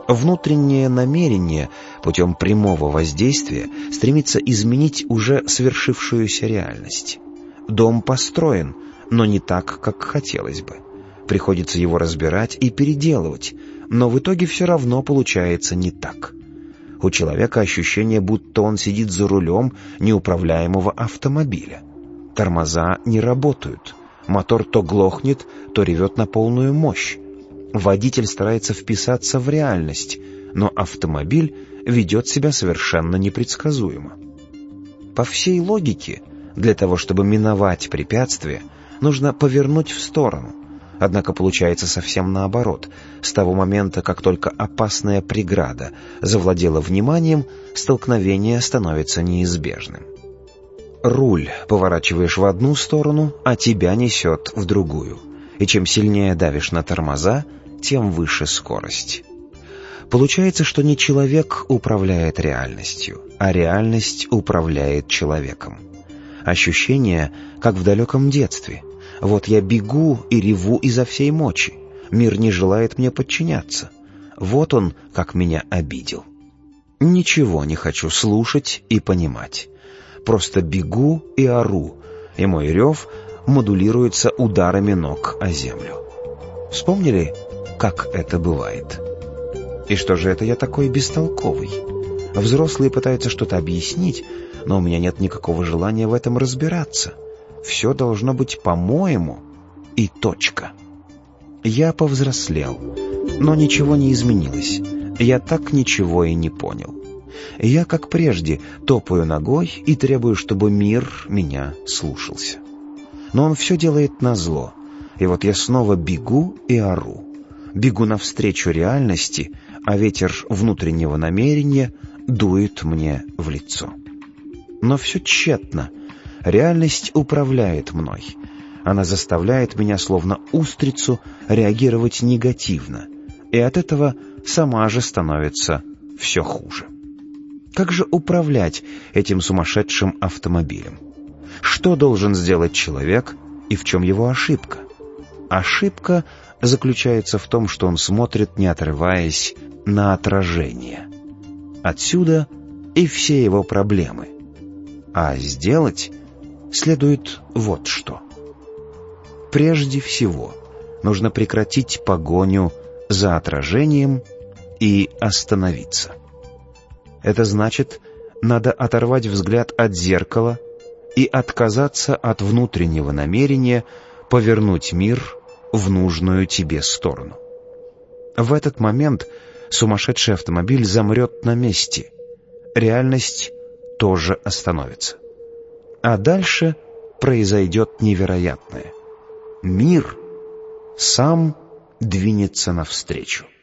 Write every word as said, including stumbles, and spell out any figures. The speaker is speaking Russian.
Внутреннее намерение путем прямого воздействия стремится изменить уже свершившуюся реальность. Дом построен, но не так, как хотелось бы. Приходится его разбирать и переделывать, но в итоге все равно получается не так. У человека ощущение, будто он сидит за рулем неуправляемого автомобиля. Тормоза не работают, мотор то глохнет, то ревет на полную мощь. Водитель старается вписаться в реальность, но автомобиль ведет себя совершенно непредсказуемо. По всей логике, для того, чтобы миновать препятствие, нужно повернуть в сторону. Однако получается совсем наоборот. С того момента, как только опасная преграда завладела вниманием, столкновение становится неизбежным. Руль поворачиваешь в одну сторону, а тебя несет в другую. И чем сильнее давишь на тормоза, тем выше скорость. Получается, что не человек управляет реальностью, а реальность управляет человеком. Ощущение, как в далеком детстве. Вот я бегу и реву изо всей мочи. Мир не желает мне подчиняться. Вот он, как меня обидел. Ничего не хочу слушать и понимать. Просто бегу и ору, и мой рев модулируется ударами ног о землю. Вспомнили, как это бывает? И что же это я такой бестолковый? Взрослые пытаются что-то объяснить, но у меня нет никакого желания в этом разбираться. Все должно быть по-моему и точка. Я повзрослел, но ничего не изменилось. Я так ничего и не понял. Я, как прежде, топаю ногой и требую, чтобы мир меня слушался. Но он все делает назло. И вот я снова бегу и ору. Бегу навстречу реальности, а ветер внутреннего намерения дует мне в лицо. Но все тщетно. Реальность управляет мной. Она заставляет меня, словно устрицу, реагировать негативно. И от этого сама же становится все хуже. Как же управлять этим сумасшедшим автомобилем? Что должен сделать человек и в чем его ошибка? Ошибка заключается в том, что он смотрит, не отрываясь, на отражение. Отсюда и все его проблемы. А сделать следует вот что. Прежде всего, нужно прекратить погоню за отражением и остановиться. Это значит, надо оторвать взгляд от зеркала и отказаться от внутреннего намерения повернуть мир в нужную тебе сторону. В этот момент сумасшедший автомобиль замрет на месте. Реальность тоже остановится. А дальше произойдет невероятное. Мир сам двинется навстречу.